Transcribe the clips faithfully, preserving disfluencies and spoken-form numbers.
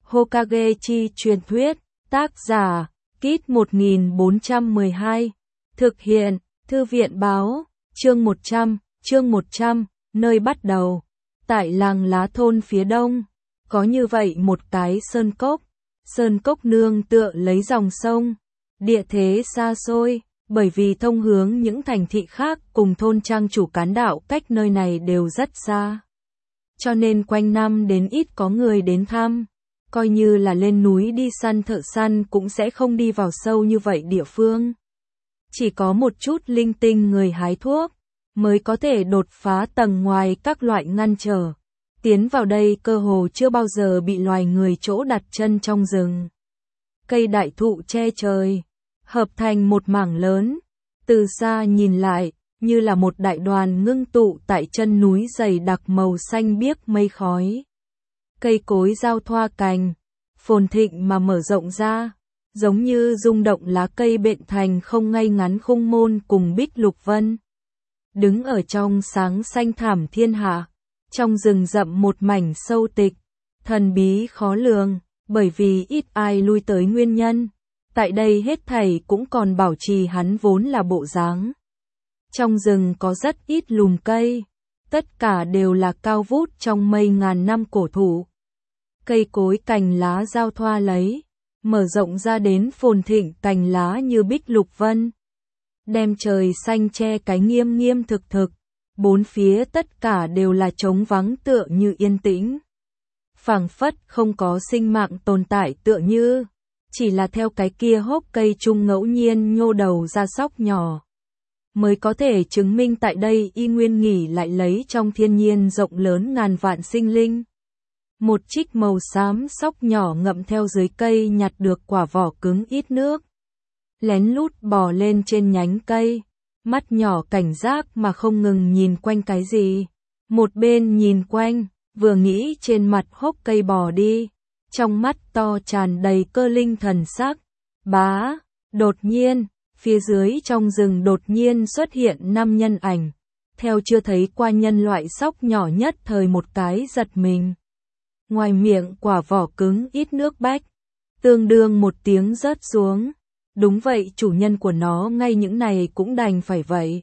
Hokage chi truyền thuyết, tác giả, Kit một nghìn bốn trăm mười hai, thực hiện, Thư viện báo, chương một trăm, chương một trăm, nơi bắt đầu, tại làng lá thôn phía đông, có như vậy một cái sơn cốc, sơn cốc nương tựa lấy dòng sông, địa thế xa xôi, bởi vì thông hướng những thành thị khác cùng thôn trang chủ cán đạo cách nơi này đều rất xa. Cho nên quanh năm đến ít có người đến thăm, coi như là lên núi đi săn thợ săn cũng sẽ không đi vào sâu như vậy địa phương. Chỉ có một chút linh tinh người hái thuốc, mới có thể đột phá tầng ngoài các loại ngăn trở. Tiến vào đây cơ hồ chưa bao giờ bị loài người chỗ đặt chân trong rừng. Cây đại thụ che trời, hợp thành một mảng lớn, từ xa nhìn lại, như là một đại đoàn ngưng tụ tại chân núi dày đặc màu xanh biếc mây khói. Cây cối giao thoa cành, phồn thịnh mà mở rộng ra, giống như rung động lá cây bện thành không ngay ngắn khung môn cùng bích lục vân. Đứng ở trong sáng xanh thảm thiên hạ, trong rừng rậm một mảnh sâu tịch, thần bí khó lường, bởi vì ít ai lui tới nguyên nhân. Tại đây hết thảy cũng còn bảo trì hắn vốn là bộ dáng. Trong rừng có rất ít lùm cây, tất cả đều là cao vút trong mây ngàn năm cổ thụ. Cây cối cành lá giao thoa lấy, mở rộng ra đến phồn thịnh cành lá như bích lục vân. Đem trời xanh che cái nghiêm nghiêm thực thực, bốn phía tất cả đều là trống vắng tựa như yên tĩnh. Phảng phất không có sinh mạng tồn tại tựa như, chỉ là theo cái kia hốc cây chung ngẫu nhiên nhô đầu ra sóc nhỏ. Mới có thể chứng minh tại đây y nguyên nghỉ lại lấy trong thiên nhiên rộng lớn ngàn vạn sinh linh. Một trích màu xám sóc nhỏ ngậm theo dưới cây nhặt được quả vỏ cứng ít nước. Lén lút bò lên trên nhánh cây, mắt nhỏ cảnh giác mà không ngừng nhìn quanh cái gì. Một bên nhìn quanh, vừa nghĩ trên mặt hốc cây bò đi, trong mắt to tràn đầy cơ linh thần sắc. Bá, đột nhiên, phía dưới trong rừng đột nhiên xuất hiện năm nhân ảnh, theo chưa thấy qua nhân loại sóc nhỏ nhất thời một cái giật mình. Ngoài miệng quả vỏ cứng ít nước bách, tương đương một tiếng rớt xuống. Đúng vậy, chủ nhân của nó ngay những này cũng đành phải vậy.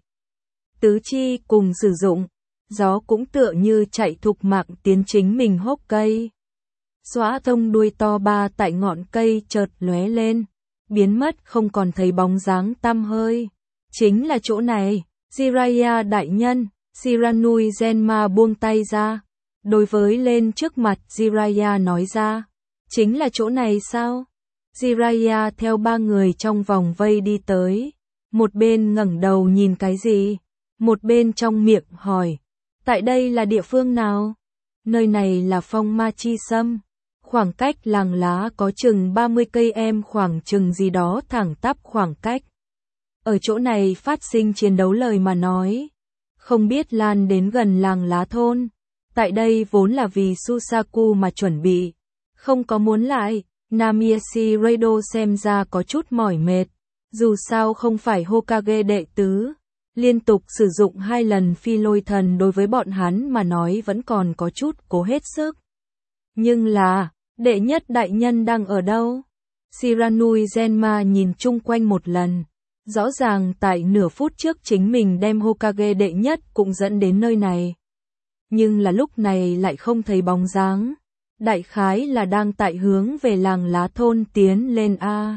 Tứ chi cùng sử dụng, gió cũng tựa như chạy thục mạng tiến chính mình hốc cây. Xóa thông đuôi to ba tại ngọn cây chợt lóe lên, biến mất không còn thấy bóng dáng tăm hơi. Chính là chỗ này, Jiraiya đại nhân. Shiranui Zenma buông tay ra, đối với lên trước mặt Jiraiya nói ra, chính là chỗ này sao? Jiraiya theo ba người trong vòng vây đi tới, một bên ngẩng đầu nhìn cái gì, một bên trong miệng hỏi, tại đây là địa phương nào? Nơi này là Phong Ma Chi Sâm, khoảng cách làng lá có chừng ba mươi cây em khoảng chừng gì đó thẳng tắp khoảng cách. Ở chỗ này phát sinh chiến đấu lời mà nói, không biết lan đến gần làng lá thôn. Tại đây vốn là vì Susaku mà chuẩn bị, không có muốn lại. Namiyashi Raido xem ra có chút mỏi mệt, dù sao không phải Hokage đệ tứ, liên tục sử dụng hai lần phi lôi thần đối với bọn hắn mà nói vẫn còn có chút cố hết sức. Nhưng là, đệ nhất đại nhân đang ở đâu? Shiranui Zenma nhìn chung quanh một lần, rõ ràng tại nửa phút trước chính mình đem Hokage đệ nhất cũng dẫn đến nơi này. Nhưng là lúc này lại không thấy bóng dáng. Đại khái là đang tại hướng về làng lá thôn tiến lên a.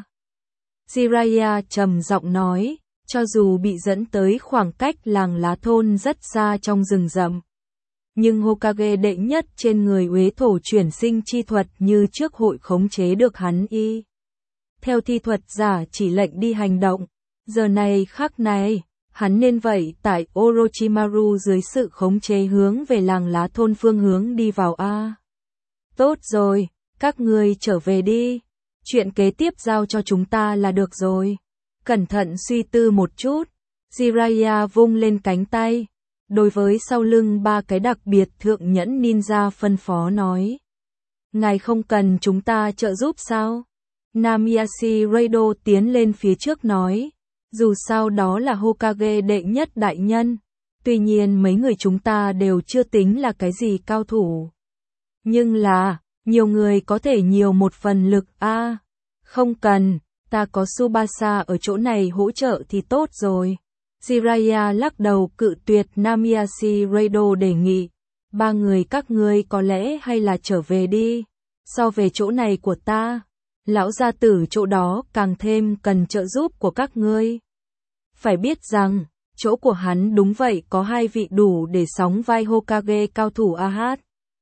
Jiraiya trầm giọng nói, cho dù bị dẫn tới khoảng cách làng lá thôn rất xa trong rừng rậm, nhưng Hokage đệ nhất trên người uế thổ chuyển sinh chi thuật như trước hội khống chế được hắn y. Theo thi thuật giả chỉ lệnh đi hành động, giờ này khắc này, hắn nên vậy tại Orochimaru dưới sự khống chế hướng về làng lá thôn phương hướng đi vào a. Tốt rồi, các ngươi trở về đi. Chuyện kế tiếp giao cho chúng ta là được rồi. Cẩn thận suy tư một chút. Jiraiya vung lên cánh tay. Đối với sau lưng ba cái đặc biệt thượng nhẫn ninja phân phó nói. Ngài không cần chúng ta trợ giúp sao? Namiyashi Raido tiến lên phía trước nói. Dù sao đó là Hokage đệ nhất đại nhân. Tuy nhiên mấy người chúng ta đều chưa tính là cái gì cao thủ. Nhưng là, Nhiều người có thể nhiều một phần lực a. À, không cần, ta có Tsubasa ở chỗ này hỗ trợ thì tốt rồi. Jiraiya lắc đầu cự tuyệt Namiyashi Raido đề nghị. Ba người các ngươi có lẽ hay là trở về đi. So về chỗ này của ta, lão gia tử chỗ đó càng thêm cần trợ giúp của các ngươi. Phải biết rằng, chỗ của hắn đúng vậy có hai vị đủ để sóng vai Hokage cao thủ a hát.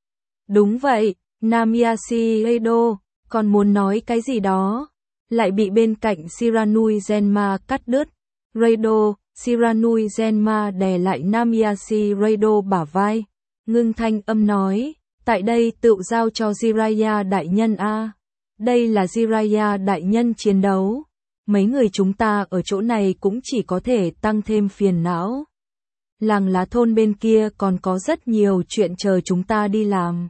Đúng vậy, Namiyashi Raido, còn muốn nói cái gì đó, lại bị bên cạnh Shiranui Zenma cắt đứt. Raido, Shiranui Zenma đè lại Namiyashi Raido bả vai, ngưng thanh âm nói, tại đây tự giao cho Jiraiya đại nhân a. Đây là Jiraiya đại nhân chiến đấu. Mấy người chúng ta ở chỗ này cũng chỉ có thể tăng thêm phiền não. Làng lá thôn bên kia còn có rất nhiều chuyện chờ chúng ta đi làm.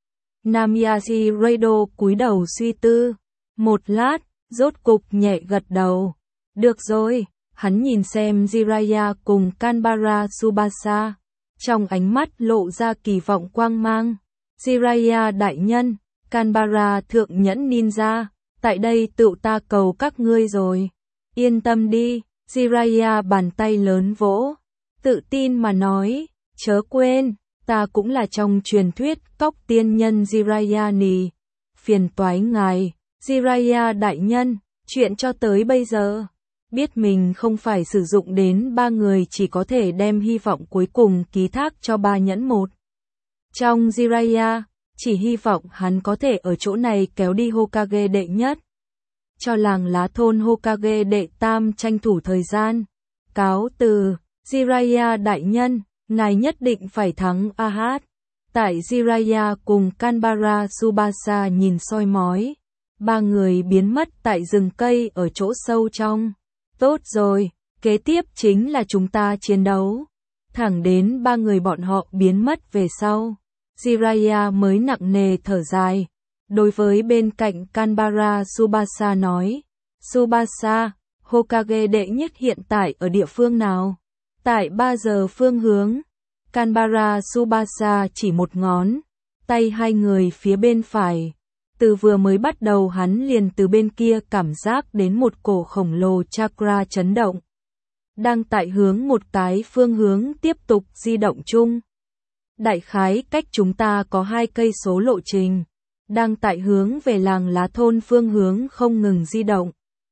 Namiyashi Raido cúi đầu suy tư. Một lát, rốt cục nhẹ gật đầu. Được rồi, hắn nhìn xem Jiraiya cùng Kanbara Tsubasa. Trong ánh mắt lộ ra kỳ vọng quang mang. Jiraiya đại nhân, Kanbara thượng nhẫn ninja, tại đây tựu ta cầu các ngươi rồi. Yên tâm đi, Jiraiya bàn tay lớn vỗ. Tự tin mà nói, chớ quên, ta cũng là trong truyền thuyết cóc tiên nhân Jiraiya nì. Phiền toái ngài, Jiraiya đại nhân, chuyện cho tới bây giờ. Biết mình không phải sử dụng đến ba người chỉ có thể đem hy vọng cuối cùng ký thác cho ba nhẫn một. Trong Jiraiya, chỉ hy vọng hắn có thể ở chỗ này kéo đi Hokage đệ nhất. Cho làng lá thôn Hokage đệ tam tranh thủ thời gian. Cáo từ, Jiraiya đại nhân, ngài nhất định phải thắng a hát. Tại Jiraiya cùng Kanbara Tsubasa nhìn soi mói. Ba người biến mất tại rừng cây ở chỗ sâu trong. Tốt rồi, kế tiếp chính là chúng ta chiến đấu. Thẳng đến ba người bọn họ biến mất về sau. Jiraiya mới nặng nề thở dài. Đối với bên cạnh Kanbara Tsubasa nói. Tsubasa, Hokage đệ nhất hiện tại ở địa phương nào? Tại ba giờ phương hướng. Kanbara Tsubasa chỉ một ngón. Tay hai người phía bên phải. Từ vừa mới bắt đầu hắn liền từ bên kia cảm giác đến một cổ khổng lồ chakra chấn động. Đang tại hướng một cái phương hướng tiếp tục di động chung. Đại khái cách chúng ta có hai cây số lộ trình. Đang tại hướng về làng lá thôn phương hướng không ngừng di động.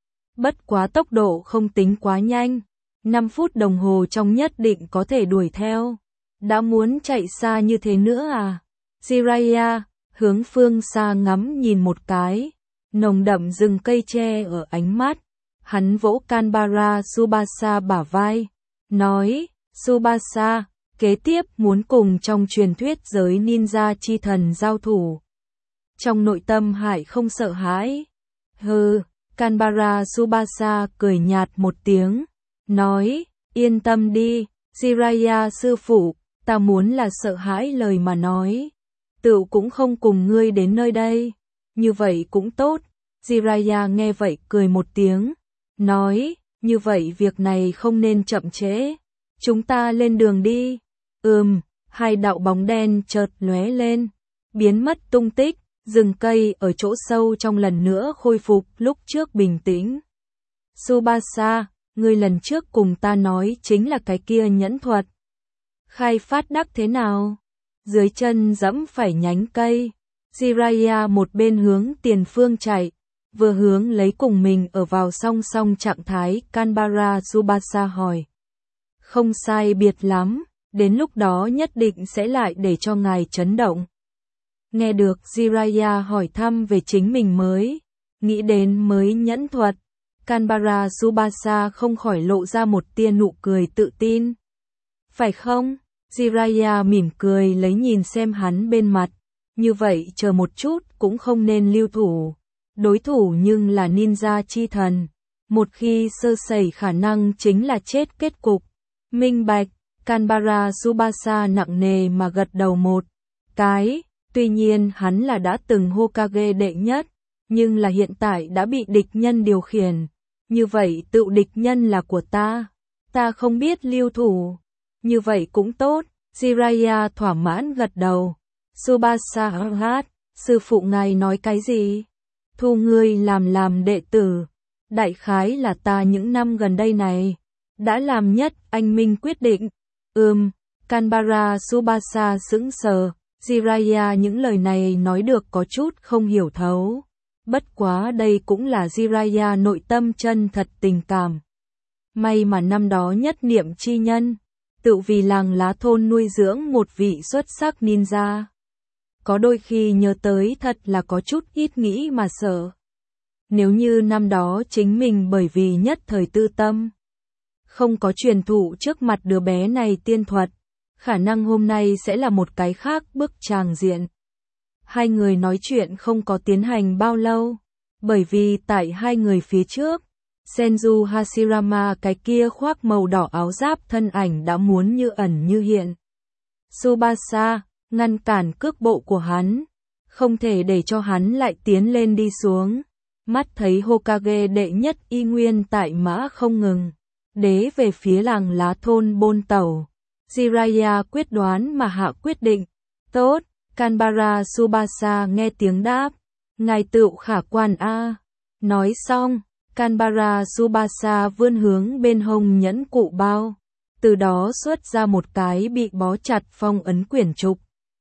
Bất quá tốc độ không tính quá nhanh. năm phút đồng hồ trong nhất định có thể đuổi theo. Đã muốn chạy xa như thế nữa à? Jiraiya hướng phương xa ngắm nhìn một cái, nồng đậm rừng cây tre ở ánh mắt, hắn vỗ Kanbara Tsubasa bả vai, nói, Tsubasa, kế tiếp muốn cùng trong truyền thuyết giới ninja chi thần giao thủ. Trong nội tâm Hải không sợ hãi. Hừ, Kanbara Tsubasa cười nhạt một tiếng, nói, yên tâm đi, Jiraiya sư phụ, ta muốn là sợ hãi lời mà nói. Tựu cũng không cùng ngươi đến nơi đây. Như vậy cũng tốt. Jiraiya nghe vậy cười một tiếng. Nói, như vậy việc này không nên chậm trễ. Chúng ta lên đường đi. Ừm, hai đạo bóng đen chợt lóe lên. Biến mất tung tích. Rừng cây ở chỗ sâu trong lần nữa khôi phục lúc trước bình tĩnh. Tsubasa, ngươi lần trước cùng ta nói chính là cái kia nhẫn thuật. Khai phát đắc thế nào? Dưới chân dẫm phải nhánh cây, Jiraiya một bên hướng tiền phương chạy, vừa hướng lấy cùng mình ở vào song song trạng thái. Kanbara Tsubasa hỏi. Không sai biệt lắm, đến lúc đó nhất định sẽ lại để cho ngài chấn động. Nghe được Jiraiya hỏi thăm về chính mình mới, nghĩ đến mới nhẫn thuật, Kanbara Tsubasa không khỏi lộ ra một tia nụ cười tự tin. Phải không? Jiraiya mỉm cười lấy nhìn xem hắn bên mặt, như vậy chờ một chút cũng không nên lưu thủ. Đối thủ nhưng là ninja chi thần, một khi sơ sẩy khả năng chính là chết kết cục. Minh bạch, Kanbara Tsubasa nặng nề mà gật đầu một cái, tuy nhiên hắn là đã từng Hokage đệ nhất, nhưng là hiện tại đã bị địch nhân điều khiển. Như vậy tự địch nhân là của ta, ta không biết lưu thủ. Như vậy cũng tốt, Jiraiya thỏa mãn gật đầu. Tsubasa hát, Sư phụ ngài nói cái gì? Thu ngươi làm làm đệ tử. Đại khái là ta những năm gần đây này đã làm nhất anh minh quyết định. Ừm, Canberra Subasa sững sờ, Jiraiya những lời này nói được có chút không hiểu thấu. Bất quá đây cũng là Jiraiya nội tâm chân thật tình cảm. May mà năm đó nhất niệm chi nhân, tự vì làng lá thôn nuôi dưỡng một vị xuất sắc ninja. Có đôi khi nhớ tới thật là có chút ít nghĩ mà sợ. Nếu như năm đó chính mình bởi vì nhất thời tư tâm, không có truyền thụ trước mặt đứa bé này tiên thuật, khả năng hôm nay sẽ là một cái khác bức tràng diện. Hai người nói chuyện không có tiến hành bao lâu, bởi vì tại hai người phía trước, Senju Hashirama cái kia khoác màu đỏ áo giáp thân ảnh đã muốn như ẩn như hiện. Tsubasa ngăn cản cước bộ của hắn, không thể để cho hắn lại tiến lên đi xuống. Mắt thấy Hokage đệ nhất y nguyên tại mã không ngừng, đế về phía làng lá thôn bôn tẩu. Jiraiya quyết đoán mà hạ quyết định. Tốt, Canberra Subasa nghe tiếng đáp. Ngài tựu khả quan a. Nói xong, Canberra Subasa vươn hướng bên hông nhẫn cụ bao, từ đó xuất ra một cái bị bó chặt phong ấn quyển trục.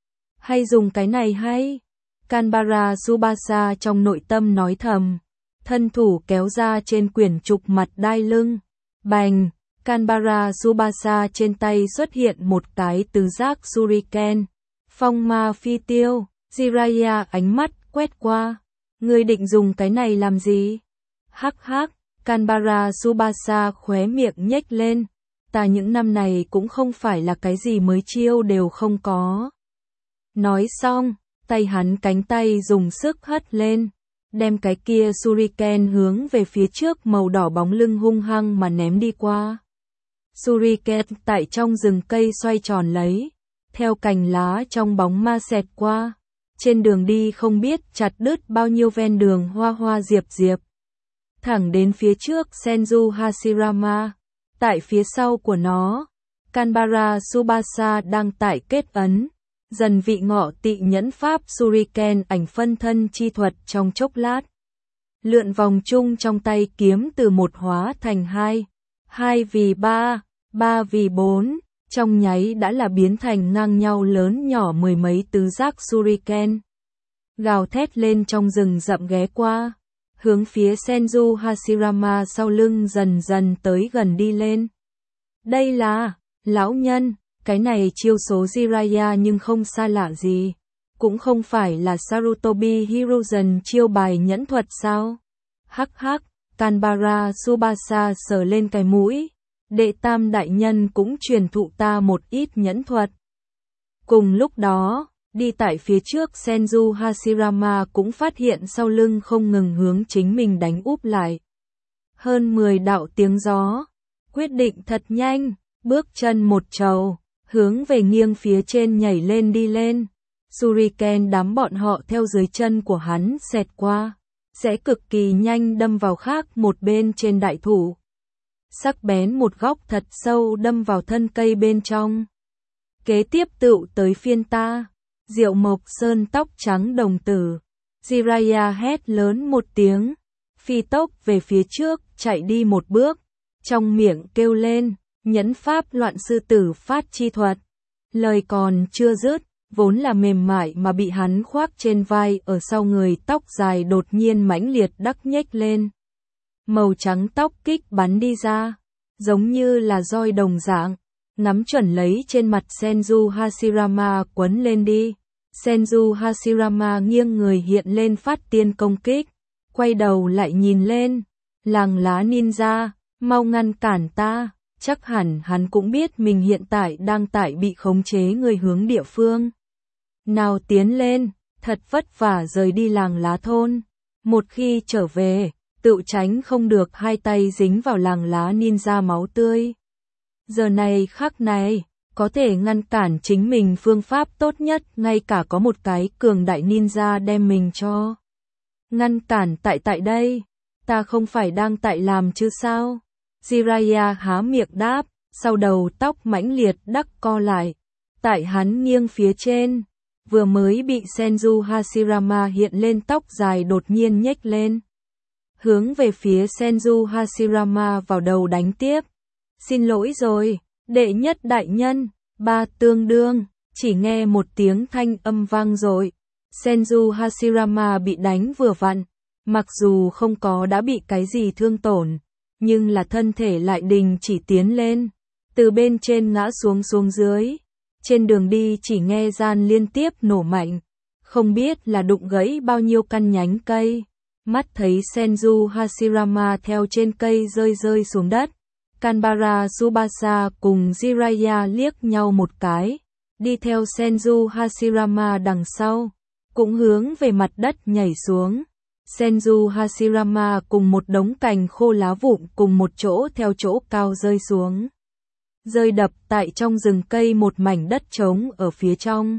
Hay dùng cái này hay? Canberra Subasa trong nội tâm nói thầm, thân thủ kéo ra trên quyển trục mặt đai lưng. Bành, Canberra Subasa trên tay xuất hiện một cái tứ giác Shuriken. Phong ma phi tiêu, Jiraiya ánh mắt quét qua. Ngươi định dùng cái này làm gì? Hắc hắc, Canberra Subasa khóe miệng nhếch lên. Ta những năm này cũng không phải là cái gì mới chiêu đều không có. Nói xong, tay hắn cánh tay dùng sức hất lên, đem cái kia Shuriken hướng về phía trước màu đỏ bóng lưng hung hăng mà ném đi qua. Shuriken tại trong rừng cây xoay tròn lấy, theo cành lá trong bóng ma xẹt qua. Trên đường đi không biết chặt đứt bao nhiêu ven đường hoa hoa diệp diệp. Thẳng đến phía trước Senju Hashirama, tại phía sau của nó, Canberra Subasa đang tại kết ấn. Dần vị ngọ tị nhẫn pháp Shuriken ảnh phân thân chi thuật trong chốc lát. Lượn vòng chung trong tay kiếm từ một hóa thành hai, hai vì ba, ba vì bốn, trong nháy đã là biến thành ngang nhau lớn nhỏ mười mấy tứ giác Shuriken. Gào thét lên trong rừng rậm ghé qua, hướng phía Senju Hashirama sau lưng dần dần tới gần đi lên. Đây là, lão nhân. Cái này chiêu số Jiraiya nhưng không xa lạ gì. Cũng không phải là Sarutobi Hiruzen chiêu bài nhẫn thuật sao? Hắc hắc, Canberra Subasa sờ lên cái mũi. Đệ tam đại nhân cũng truyền thụ ta một ít nhẫn thuật. Cùng lúc đó, đi tại phía trước Senju Hashirama cũng phát hiện sau lưng không ngừng hướng chính mình đánh úp lại. Hơn mười đạo tiếng gió. Quyết định thật nhanh, bước chân một trầu. Hướng về nghiêng phía trên nhảy lên đi lên. Shuriken đám bọn họ theo dưới chân của hắn xẹt qua, sẽ cực kỳ nhanh đâm vào khác một bên trên đại thụ. Sắc bén một góc thật sâu đâm vào thân cây bên trong. Kế tiếp tựu tới phiên ta. Diệu Mộc Sơn tóc trắng đồng tử. Jiraiya hét lớn một tiếng, phi tốc về phía trước, chạy đi một bước, trong miệng kêu lên. Nhẫn pháp loạn sư tử phát chi thuật. Lời còn chưa dứt, vốn là mềm mại mà bị hắn khoác trên vai ở sau người tóc dài đột nhiên mãnh liệt đắc nhếch lên. Màu trắng tóc kích bắn đi ra, giống như là roi đồng dạng, ngắm chuẩn lấy trên mặt Senju Hashirama quấn lên đi. Senju Hashirama nghiêng người hiện lên phát tiên công kích, quay đầu lại nhìn lên. Làng lá ninja, mau ngăn cản ta. Chắc hẳn hắn cũng biết mình hiện tại đang tại bị khống chế người hướng địa phương. Nào tiến lên, thật vất vả rời đi làng lá thôn. Một khi trở về, tự tránh không được hai tay dính vào làng lá ninja máu tươi. Giờ này khắc này, có thể ngăn cản chính mình phương pháp tốt nhất, ngay cả có một cái cường đại ninja đem mình cho. Ngăn cản tại tại đây, ta không phải đang tại làm chứ sao? Jiraiya há miệng đáp, sau đầu tóc mãnh liệt đắc co lại. Tại hắn nghiêng phía trên, vừa mới bị Senju Hashirama hiện lên tóc dài đột nhiên nhếch lên. Hướng về phía Senju Hashirama vào đầu đánh tiếp. Xin lỗi rồi, đệ nhất đại nhân, ba tương đương, chỉ nghe một tiếng thanh âm vang rồi. Senju Hashirama bị đánh vừa vặn, mặc dù không có đã bị cái gì thương tổn, nhưng là thân thể lại đình chỉ tiến lên, từ bên trên ngã xuống xuống dưới. Trên đường đi chỉ nghe gian liên tiếp nổ mạnh, không biết là đụng gãy bao nhiêu căn nhánh cây. Mắt thấy Senju Hashirama theo trên cây rơi rơi xuống đất, Kanbara Tsubasa cùng Jiraiya liếc nhau một cái, đi theo Senju Hashirama đằng sau, cũng hướng về mặt đất nhảy xuống. Senju Hashirama cùng một đống cành khô lá vụn cùng một chỗ theo chỗ cao rơi xuống. Rơi đập tại trong rừng cây một mảnh đất trống ở phía trong.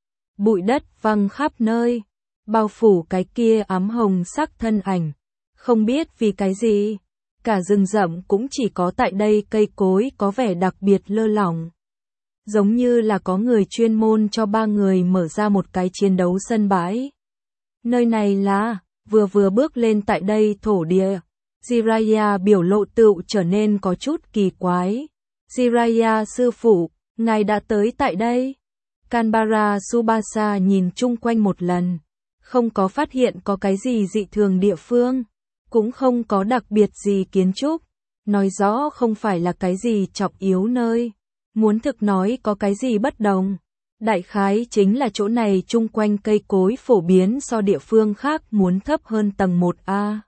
Bụi đất văng khắp nơi, bao phủ cái kia ám hồng sắc thân ảnh. Không biết vì cái gì, cả rừng rậm cũng chỉ có tại đây cây cối có vẻ đặc biệt lơ lỏng. Giống như là có người chuyên môn cho ba người mở ra một cái chiến đấu sân bãi. Nơi này là, vừa vừa bước lên tại đây thổ địa, Jiraiya biểu lộ tựu trở nên có chút kỳ quái. Jiraiya sư phụ, ngài đã tới tại đây. Kanbara Tsubasa nhìn chung quanh một lần, không có phát hiện có cái gì dị thường địa phương, cũng không có đặc biệt gì kiến trúc, nói rõ không phải là cái gì trọng yếu nơi. Muốn thực nói có cái gì bất đồng, đại khái chính là chỗ này chung quanh cây cối phổ biến so địa phương khác muốn thấp hơn tầng một A.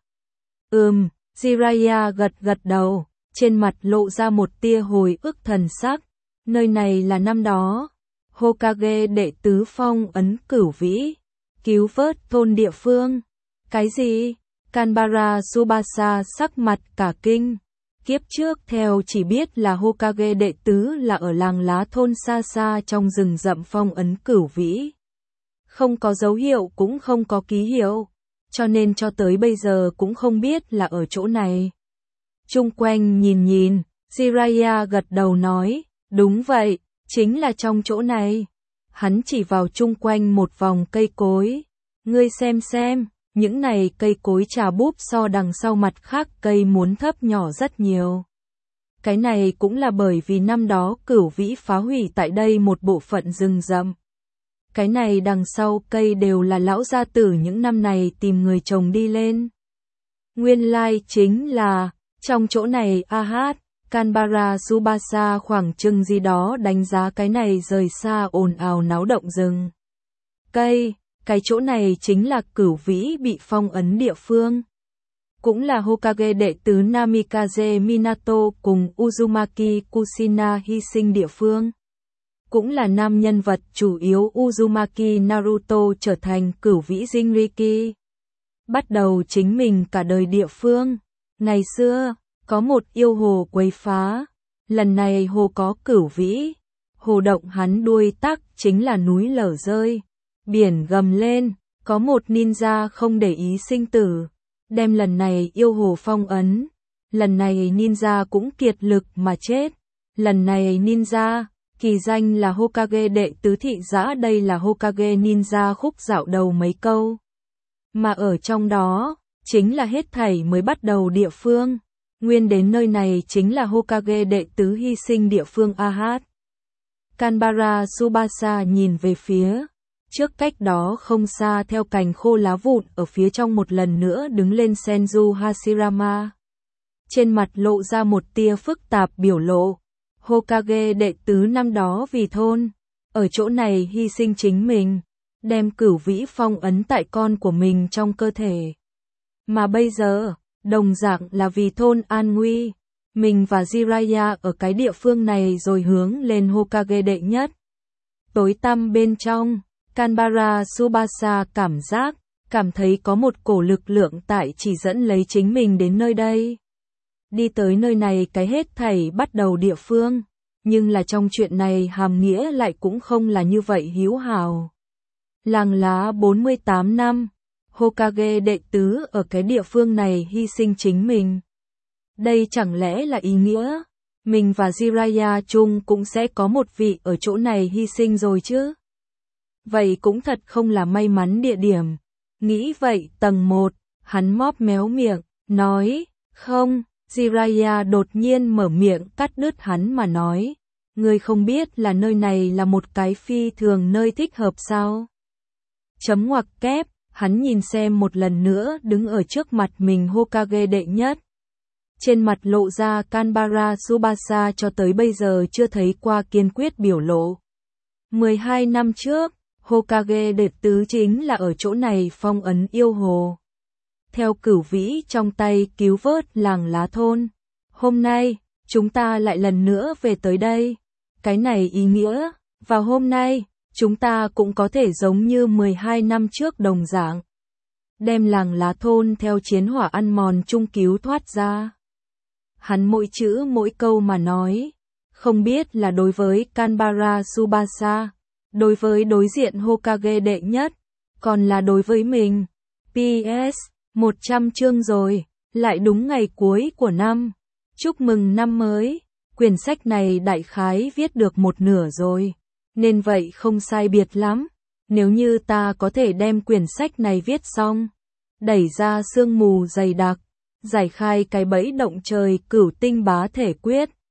Ừm, Jiraiya gật gật đầu, trên mặt lộ ra một tia hồi ức thần sắc. Nơi này là năm đó Hokage đệ tứ phong ấn cửu vĩ, cứu vớt thôn địa phương. Cái gì? Kanbara Tsubasa sắc mặt cả kinh. Kiếp trước theo chỉ biết là Hokage đệ tứ là ở làng lá thôn xa xa trong rừng rậm phong ấn cửu vĩ. Không có dấu hiệu cũng không có ký hiệu, cho nên cho tới bây giờ cũng không biết là ở chỗ này. Chung quanh nhìn nhìn, Jiraiya gật đầu nói, đúng vậy, chính là trong chỗ này. Hắn chỉ vào chung quanh một vòng cây cối. Ngươi xem xem, những này cây cối trà búp so đằng sau mặt khác cây muốn thấp nhỏ rất nhiều. Cái này cũng là bởi vì năm đó cửu vĩ phá hủy tại đây một bộ phận rừng rậm. Cái này đằng sau cây đều là lão gia tử những năm này tìm người trồng đi lên. Nguyên lai chính là, trong chỗ này a hát, Kanbara Tsubasa khoảng chừng gì đó đánh giá cái này rời xa ồn ào náo động rừng cây. Cái chỗ này chính là cửu vĩ bị phong ấn địa phương. Cũng là Hokage đệ tứ Namikaze Minato cùng Uzumaki Kushina hy sinh địa phương. Cũng là nam nhân vật chủ yếu Uzumaki Naruto trở thành cửu vĩ Jinriki. Bắt đầu chính mình cả đời địa phương. Ngày xưa, có một yêu hồ quấy phá. Lần này hồ có cửu vĩ. Hồ động hắn đuôi tắc chính là núi lở rơi. Biển gầm lên, có một ninja không để ý sinh tử, đem lần này yêu hồ phong ấn. Lần này ninja cũng kiệt lực mà chết. Lần này ninja, kỳ danh là Hokage đệ tứ thị giã, đây là Hokage ninja khúc dạo đầu mấy câu. Mà ở trong đó, chính là hết thảy mới bắt đầu địa phương. Nguyên đến nơi này chính là Hokage đệ tứ hy sinh địa phương a hát. Kanbara Tsubasa nhìn về phía trước cách đó không xa theo cành khô lá vụn ở phía trong một lần nữa đứng lên Senju Hashirama. Trên mặt lộ ra một tia phức tạp biểu lộ. Hokage đệ tứ năm đó vì thôn, ở chỗ này hy sinh chính mình, đem cửu vĩ phong ấn tại con của mình trong cơ thể. Mà bây giờ, đồng dạng là vì thôn an nguy, mình và Jiraiya ở cái địa phương này rồi hướng lên Hokage đệ nhất. Tối tăm bên trong, Kanbara Tsubasa cảm giác, cảm thấy có một cổ lực lượng tại chỉ dẫn lấy chính mình đến nơi đây. Đi tới nơi này cái hết thảy bắt đầu địa phương, nhưng là trong chuyện này hàm nghĩa lại cũng không là như vậy hữu hảo. Làng lá bốn mươi tám năm, Hokage đệ tứ ở cái địa phương này hy sinh chính mình. Đây chẳng lẽ là ý nghĩa, mình và Jiraiya chung cũng sẽ có một vị ở chỗ này hy sinh rồi chứ? vậy cũng thật không là may mắn địa điểm. Nghĩ vậy tầng một, hắn móp méo miệng, nói, không, Jiraiya đột nhiên mở miệng cắt đứt hắn mà nói, ngươi không biết là nơi này là một cái phi thường nơi thích hợp sao? Chấm ngoặc kép, hắn nhìn xem một lần nữa đứng ở trước mặt mình Hokage đệ nhất. Trên mặt lộ ra Kanbara Tsubasa cho tới bây giờ chưa thấy qua kiên quyết biểu lộ. mười hai năm trước, Hokage đệ tứ chính là ở chỗ này phong ấn yêu hồ. Theo cửu vĩ trong tay cứu vớt làng lá thôn. Hôm nay, chúng ta lại lần nữa về tới đây. Cái này ý nghĩa, vào hôm nay, chúng ta cũng có thể giống như mười hai năm trước đồng dạng. Đem làng lá thôn theo chiến hỏa ăn mòn chung cứu thoát ra. Hắn mỗi chữ mỗi câu mà nói, không biết là đối với Kanbara Tsubasa, đối với đối diện Hokage đệ nhất, còn là đối với mình. pê ét, một trăm chương rồi, lại đúng ngày cuối của năm. Chúc mừng năm mới, quyển sách này đại khái viết được một nửa rồi, nên vậy không sai biệt lắm. Nếu như ta có thể đem quyển sách này viết xong, đẩy ra sương mù dày đặc, giải khai cái bẫy động trời cửu tinh bá thể quyết,